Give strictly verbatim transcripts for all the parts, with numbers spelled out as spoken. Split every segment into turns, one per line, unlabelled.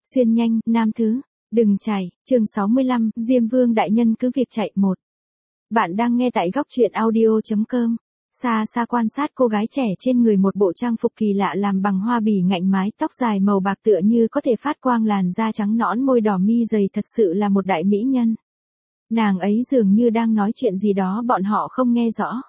Xuyên nhanh, nam thứ. Đừng chạy, chương sáu mươi lăm, Diêm Vương đại nhân cứ việc chạy một. Bạn đang nghe tại góc truyện audio.com. Xa xa quan sát cô gái trẻ trên người một bộ trang phục kỳ lạ làm bằng hoa bỉ ngạnh, mái tóc dài màu bạc tựa như có thể phát quang, làn da trắng nõn, môi đỏ, mi dày, thật sự là một đại mỹ nhân. Nàng ấy dường như đang nói chuyện gì đó bọn họ không nghe rõ.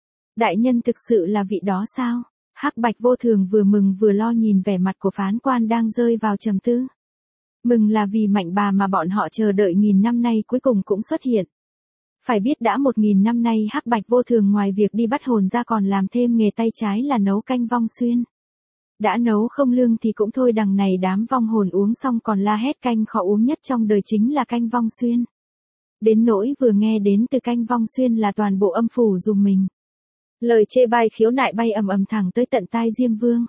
Đại nhân thực sự là vị đó sao? Hắc Bạch Vô Thường vừa mừng vừa lo nhìn vẻ mặt của phán quan đang rơi vào trầm tư. Mừng là vì mạnh bà mà bọn họ chờ đợi nghìn năm nay cuối cùng cũng xuất hiện. Phải biết đã một nghìn năm nay Hắc Bạch Vô Thường ngoài việc đi bắt hồn ra còn làm thêm nghề tay trái là nấu canh vong xuyên. Đã nấu không lương thì cũng thôi, đằng này đám vong hồn uống xong còn la hét canh khó uống nhất trong đời chính là canh vong xuyên. Đến nỗi vừa nghe đến từ canh vong xuyên là toàn bộ âm phủ dùng mình. Lời chê bai khiếu nại bay ầm ầm thẳng tới tận tai Diêm Vương.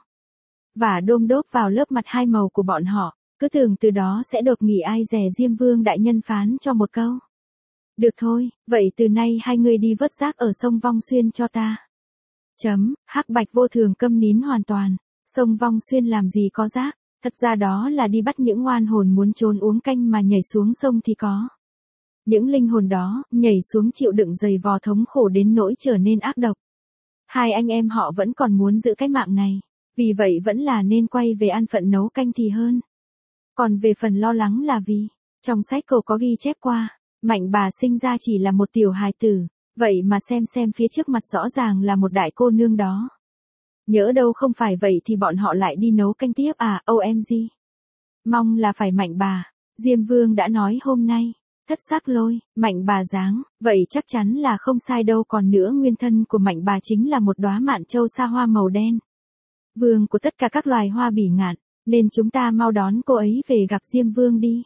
Và đôm đốp vào lớp mặt hai màu của bọn họ, cứ tưởng từ đó sẽ đột nghỉ ai dè Diêm Vương đại nhân phán cho một câu. Được thôi, vậy từ nay hai người đi vớt rác ở sông Vong Xuyên cho ta. Chấm, Hắc Bạch Vô Thường câm nín hoàn toàn. Sông Vong Xuyên làm gì có rác, thật ra đó là đi bắt những oan hồn muốn trốn uống canh mà nhảy xuống sông thì có. Những linh hồn đó, nhảy xuống chịu đựng dày vò thống khổ đến nỗi trở nên ác độc. Hai anh em họ vẫn còn muốn giữ cái mạng này, vì vậy vẫn là nên quay về an phận nấu canh thì hơn. Còn về phần lo lắng là vì, trong sách cổ có ghi chép qua, mạnh bà sinh ra chỉ là một tiểu hài tử, vậy mà xem xem phía trước mặt rõ ràng là một đại cô nương đó. Nhỡ đâu không phải vậy thì bọn họ lại đi nấu canh tiếp à, ô em giê. Mong là phải mạnh bà, Diêm Vương đã nói hôm nay. Thất sắc lôi, mạnh bà dáng, vậy chắc chắn là không sai đâu, còn nữa nguyên thân của mạnh bà chính là một đóa mạn châu sa hoa màu đen. Vương của tất cả các loài hoa bỉ ngạn, nên chúng ta mau đón cô ấy về gặp Diêm Vương đi.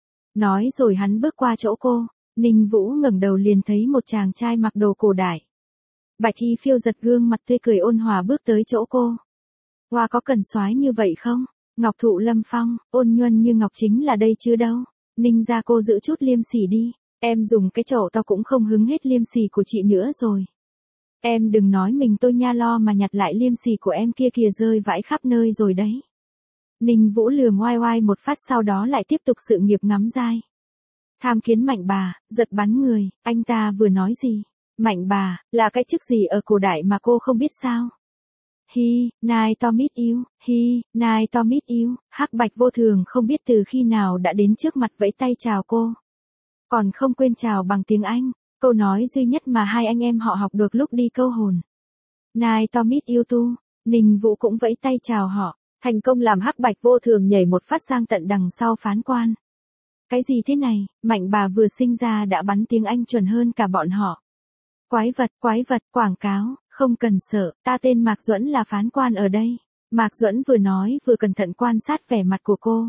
Nói rồi hắn bước qua chỗ cô, Ninh Vũ ngẩng đầu liền thấy một chàng trai mặc đồ cổ đại. Bạch y phiêu giật gương mặt tươi cười ôn hòa bước tới chỗ cô. Hoa có cần soái như vậy không? Ngọc thụ lâm phong, ôn nhuần như ngọc chính là đây chứ đâu. Ninh gia cô giữ chút liêm sỉ đi, em dùng cái chậu to cũng không hứng hết liêm sỉ của chị nữa rồi. Em đừng nói mình tôi nha lo mà nhặt lại liêm sỉ của em kia kìa, rơi vãi khắp nơi rồi đấy. Ninh Vũ lườm oai oai một phát, sau đó lại tiếp tục sự nghiệp ngắm dai. Tham kiến mạnh bà, giật bắn người, anh ta vừa nói gì? Mạnh bà, là cái chức gì ở cổ đại mà cô không biết sao? Hi, nai to meet you, hi, nai to meet you, Hắc Bạch Vô Thường không biết từ khi nào đã đến trước mặt vẫy tay chào cô. Còn không quên chào bằng tiếng Anh, câu nói duy nhất mà hai anh em họ học được lúc đi câu hồn. Nai to meet you too, Ninh Vũ cũng vẫy tay chào họ, thành công làm Hắc Bạch Vô Thường nhảy một phát sang tận đằng sau phán quan. Cái gì thế này, mạnh bà vừa sinh ra đã bắn tiếng Anh chuẩn hơn cả bọn họ. Quái vật, quái vật, quảng cáo. Không cần sợ, ta tên Mạc Duẫn là phán quan ở đây. Mạc Duẫn vừa nói vừa cẩn thận quan sát vẻ mặt của cô.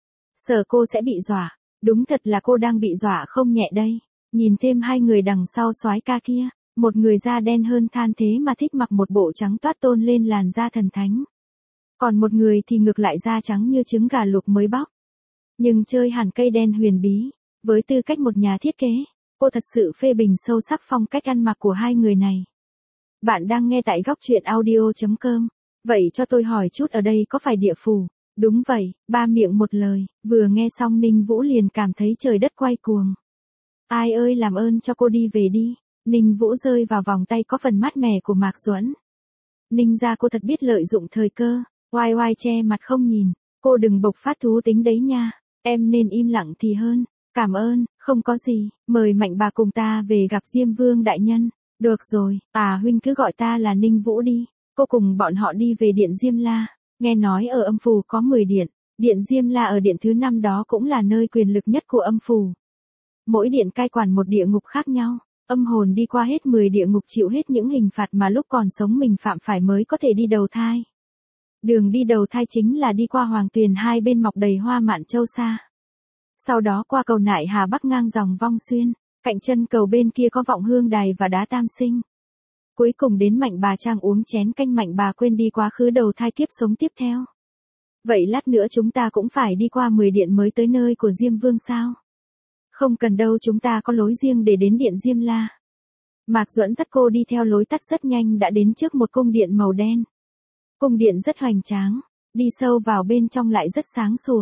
Sợ cô sẽ bị dọa, đúng thật là cô đang bị dọa không nhẹ đây. Nhìn thêm hai người đằng sau soái ca kia, một người da đen hơn than thế mà thích mặc một bộ trắng toát tôn lên làn da thần thánh. Còn một người thì ngược lại da trắng như trứng gà luộc mới bóc. Nhưng chơi hẳn cây đen huyền bí, với tư cách một nhà thiết kế, cô thật sự phê bình sâu sắc phong cách ăn mặc của hai người này. Bạn đang nghe tại góc truyện audio.com. Vậy cho tôi hỏi chút, ở đây có phải địa phủ? Đúng vậy, ba miệng một lời, vừa nghe xong Ninh Vũ liền cảm thấy trời đất quay cuồng. Ai ơi làm ơn cho cô đi về đi. Ninh Vũ rơi vào vòng tay có phần mát mẻ của Mạc Duẫn. Ninh gia cô thật biết lợi dụng thời cơ, oai oai che mặt không nhìn, cô đừng bộc phát thú tính đấy nha, em nên im lặng thì hơn. Cảm ơn, không có gì, mời mạnh bà cùng ta về gặp Diêm Vương đại nhân. Được rồi, à huynh cứ gọi ta là Ninh Vũ đi. Cô cùng bọn họ đi về điện Diêm La. Nghe nói ở âm phủ có mười điện, điện Diêm La ở điện thứ năm đó cũng là nơi quyền lực nhất của âm phủ. Mỗi điện cai quản một địa ngục khác nhau, âm hồn đi qua hết mười địa ngục chịu hết những hình phạt mà lúc còn sống mình phạm phải mới có thể đi đầu thai. Đường đi đầu thai chính là đi qua hoàng tuyền hai bên mọc đầy hoa mạn châu sa. Sau đó qua cầu Nại Hà bắc ngang dòng Vong Xuyên. Cạnh chân cầu bên kia có Vọng Hương Đài và đá Tam Sinh. Cuối cùng đến mạnh bà trang uống chén canh, mạnh bà quên đi quá khứ đầu thai kiếp sống tiếp theo. Vậy lát nữa chúng ta cũng phải đi qua mười điện mới tới nơi của Diêm Vương sao? Không cần đâu, chúng ta có lối riêng để đến điện Diêm La. Mạc Duẫn dắt cô đi theo lối tắt rất nhanh đã đến trước một cung điện màu đen. Cung điện rất hoành tráng, đi sâu vào bên trong lại rất sáng sủa.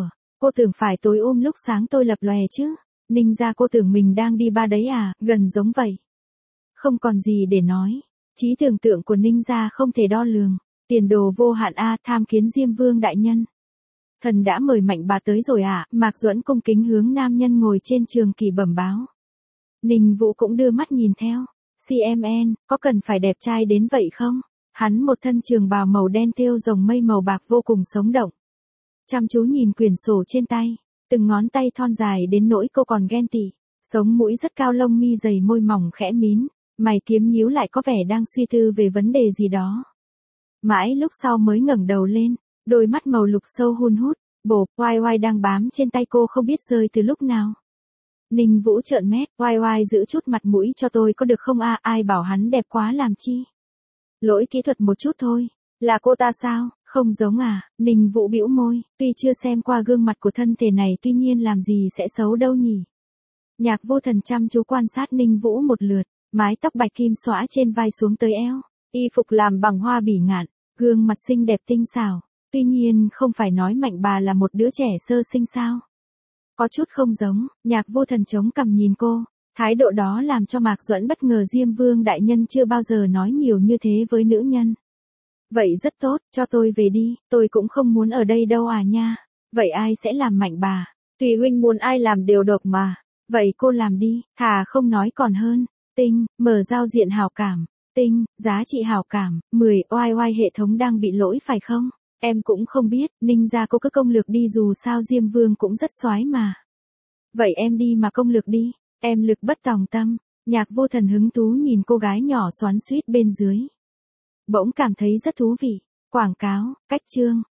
Cô tưởng phải tối ôm lúc sáng tôi lập lòe chứ. Ninh gia cô tưởng mình đang đi ba đấy à, gần giống vậy. Không còn gì để nói. Trí tưởng tượng của Ninh gia không thể đo lường. Tiền đồ vô hạn a, tham kiến Diêm Vương đại nhân. Thần đã mời Mạnh bà tới rồi à, Mạc Duẫn cung kính hướng nam nhân ngồi trên trường kỳ bẩm báo. Ninh Vũ cũng đưa mắt nhìn theo. xê em en, có cần phải đẹp trai đến vậy không? Hắn một thân trường bào màu đen thêu rồng mây màu bạc vô cùng sống động. Chăm chú nhìn quyển sổ trên tay, từng ngón tay thon dài đến nỗi cô còn ghen tị. Sống mũi rất cao, lông mi dày, môi mỏng khẽ mím, mày kiếm nhíu lại có vẻ đang suy tư về vấn đề gì đó. Mãi lúc sau mới ngẩng đầu lên, đôi mắt màu lục sâu hun hút, bộp, oai oai đang bám trên tay cô không biết rơi từ lúc nào. Ninh Vũ trợn mét, oai oai giữ chút mặt mũi cho tôi có được không a, ai bảo hắn đẹp quá làm chi. Lỗi kỹ thuật một chút thôi, là cô ta sao, không giống à, Ninh Vũ bĩu môi, tuy chưa xem qua gương mặt của thân thể này tuy nhiên làm gì sẽ xấu đâu nhỉ. Nhạc Vô Thần chăm chú quan sát Ninh Vũ một lượt, mái tóc bạch kim xõa trên vai xuống tới eo, y phục làm bằng hoa bỉ ngạn, gương mặt xinh đẹp tinh xảo, tuy nhiên không phải nói Mạnh bà là một đứa trẻ sơ sinh sao. Có chút không giống, Nhạc Vô Thần chống cằm nhìn cô, thái độ đó làm cho Mạc Duẫn bất ngờ, Diêm Vương đại nhân chưa bao giờ nói nhiều như thế với nữ nhân. Vậy rất tốt, cho tôi về đi, tôi cũng không muốn ở đây đâu à nha. Vậy ai sẽ làm Mạnh bà? Tùy huynh muốn ai làm đều được mà. Vậy cô làm đi, thà không nói còn hơn. Tinh, mở giao diện hảo cảm. Tinh, giá trị hảo cảm, mười, oai oai hệ thống đang bị lỗi phải không? Em cũng không biết, Ninh gia cô cứ công lược đi, dù sao Diêm Vương cũng rất soái mà. Vậy em đi mà công lược đi, em lực bất tòng tâm. Nhạc Vô Thần hứng thú nhìn cô gái nhỏ xoắn xuýt bên dưới. Bỗng cảm thấy rất thú vị. Quảng cáo, cách chương.